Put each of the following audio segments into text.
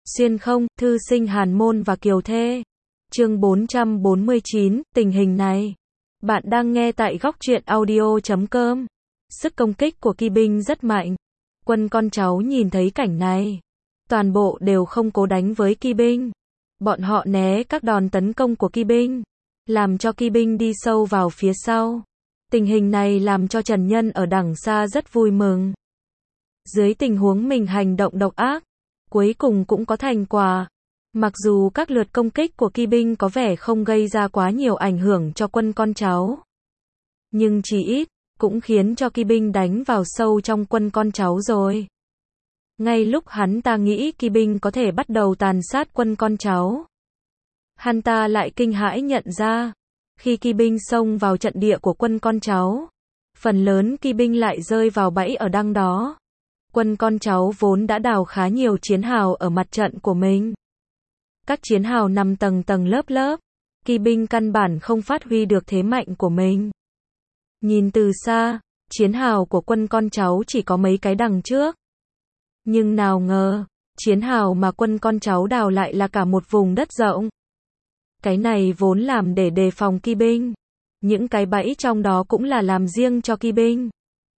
Xuyên không, thư sinh Hàn Môn và Kiều Thê. Chương 449, tình hình này. Bạn đang nghe tại góc truyện audio.com. Sức công kích của Kỳ binh rất mạnh. Quân con cháu nhìn thấy cảnh này, toàn bộ đều không cố đánh với Kỳ binh. Bọn họ né các đòn tấn công của Kỳ binh, làm cho Kỳ binh đi sâu vào phía sau. Tình hình này làm cho Trần Nhân ở đằng xa rất vui mừng. Dưới tình huống mình hành động độc ác, cuối cùng cũng có thành quả. Mặc dù các lượt công kích của Kỳ binh có vẻ không gây ra quá nhiều ảnh hưởng cho quân con cháu, nhưng chỉ ít, cũng khiến cho Kỳ binh đánh vào sâu trong quân con cháu rồi. Ngay lúc hắn ta nghĩ Kỳ binh có thể bắt đầu tàn sát quân con cháu, hắn ta lại kinh hãi nhận ra, khi Kỳ binh xông vào trận địa của quân con cháu, phần lớn Kỳ binh lại rơi vào bẫy ở đằng đó. Quân con cháu vốn đã đào khá nhiều chiến hào ở mặt trận của mình. Các chiến hào nằm tầng tầng lớp lớp, Kỳ binh căn bản không phát huy được thế mạnh của mình. Nhìn từ xa, chiến hào của quân con cháu chỉ có mấy cái đằng trước. Nhưng nào ngờ, chiến hào mà quân con cháu đào lại là cả một vùng đất rộng. Cái này vốn làm để đề phòng Kỳ binh. Những cái bẫy trong đó cũng là làm riêng cho Kỳ binh.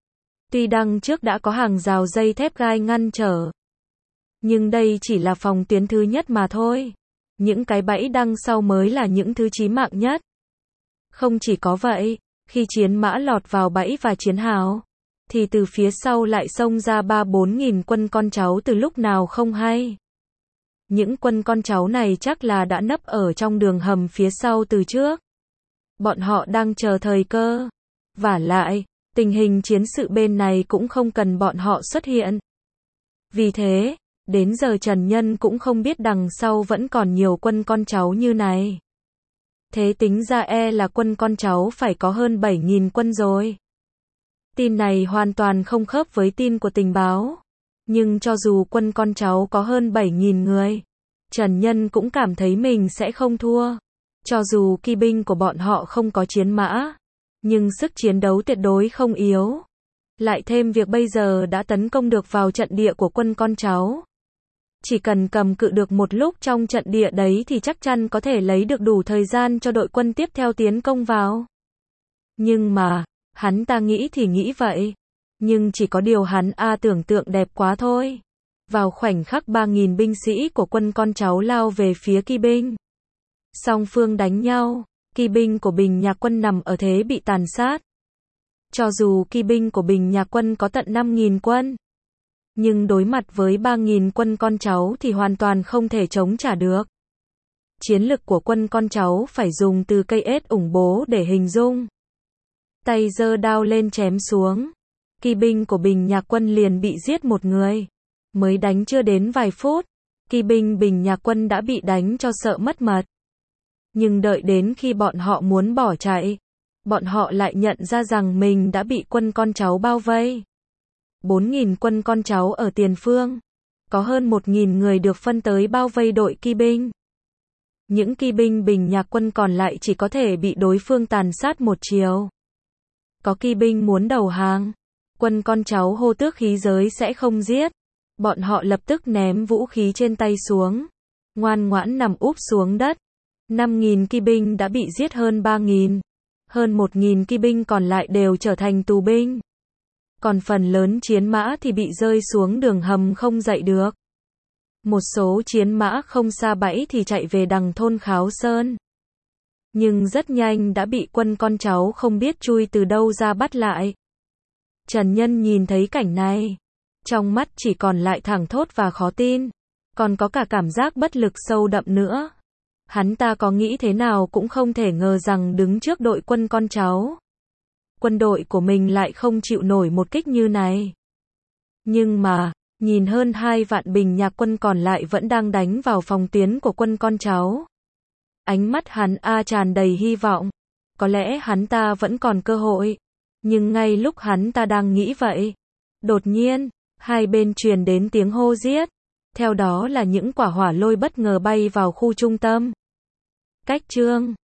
Tuy đằng trước đã có hàng rào dây thép gai ngăn trở, nhưng đây chỉ là phòng tuyến thứ nhất mà thôi. Những cái bẫy đằng sau mới là những thứ chí mạng nhất. Không chỉ có vậy, khi chiến mã lọt vào bẫy và chiến hào, thì từ phía sau lại xông ra 3-4 nghìn quân con cháu từ lúc nào không hay. Những quân con cháu này chắc là đã nấp ở trong đường hầm phía sau từ trước. Bọn họ đang chờ thời cơ. Vả lại, tình hình chiến sự bên này cũng không cần bọn họ xuất hiện. Vì thế, đến giờ Trần Nhân cũng không biết đằng sau vẫn còn nhiều quân con cháu như này. Thế tính ra là quân con cháu phải có hơn 7.000 quân rồi. Tin này hoàn toàn không khớp với tin của tình báo. Nhưng cho dù quân con cháu có hơn 7.000 người, Trần Nhân cũng cảm thấy mình sẽ không thua. Cho dù Kỳ binh của bọn họ không có chiến mã, nhưng sức chiến đấu tuyệt đối không yếu. Lại thêm việc bây giờ đã tấn công được vào trận địa của quân con cháu. Chỉ cần cầm cự được một lúc trong trận địa đấy thì chắc chắn có thể lấy được đủ thời gian cho đội quân tiếp theo tiến công vào. Nhưng mà, hắn ta nghĩ thì nghĩ vậy. Nhưng chỉ có điều hắn tưởng tượng đẹp quá thôi. Vào khoảnh khắc 3.000 binh sĩ của quân con cháu lao về phía Kỳ binh. Song phương đánh nhau, Kỳ binh của Bình Nhạc quân nằm ở thế bị tàn sát. Cho dù Kỳ binh của Bình Nhạc quân có tận 5.000 quân, nhưng đối mặt với 3.000 quân con cháu thì hoàn toàn không thể chống trả được. Chiến lực của quân con cháu phải dùng từ cây ết ủng bố để hình dung. Tay giơ đao lên chém xuống. Kỳ binh của Bình Nhạc quân liền bị giết một người. Mới đánh chưa đến vài phút, Kỳ binh Bình Nhạc quân đã bị đánh cho sợ mất mật. Nhưng đợi đến khi bọn họ muốn bỏ chạy, bọn họ lại nhận ra rằng mình đã bị quân con cháu bao vây. 4.000 quân con cháu ở tiền phương, có hơn 1.000 người được phân tới bao vây đội Kỳ binh. Những Kỳ binh Bình Nhạc quân còn lại chỉ có thể bị đối phương tàn sát một chiều. Có Kỳ binh muốn đầu hàng, quân con cháu hô tước khí giới sẽ không giết. Bọn họ lập tức ném vũ khí trên tay xuống, ngoan ngoãn nằm úp xuống đất. 5.000 Kỳ binh đã bị giết hơn 3.000. Hơn 1.000 Kỳ binh còn lại đều trở thành tù binh. Còn phần lớn chiến mã thì bị rơi xuống đường hầm không dậy được. Một số chiến mã không xa bẫy thì chạy về đằng thôn Kháo Sơn. Nhưng rất nhanh đã bị quân con cháu không biết chui từ đâu ra bắt lại. Trần Nhân nhìn thấy cảnh này, trong mắt chỉ còn lại thảng thốt và khó tin. Còn có cả cảm giác bất lực sâu đậm nữa. Hắn ta có nghĩ thế nào cũng không thể ngờ rằng đứng trước đội quân con cháu, quân đội của mình lại không chịu nổi một kích như này. Nhưng mà, nhìn hơn 2 vạn Bình Nhạc quân còn lại vẫn đang đánh vào phòng tuyến của quân con cháu. Ánh mắt hắn tràn đầy hy vọng. Có lẽ hắn ta vẫn còn cơ hội. Nhưng ngay lúc hắn ta đang nghĩ vậy, đột nhiên, hai bên truyền đến tiếng hô giết. Theo đó là những quả hỏa lôi bất ngờ bay vào khu trung tâm. Cách chương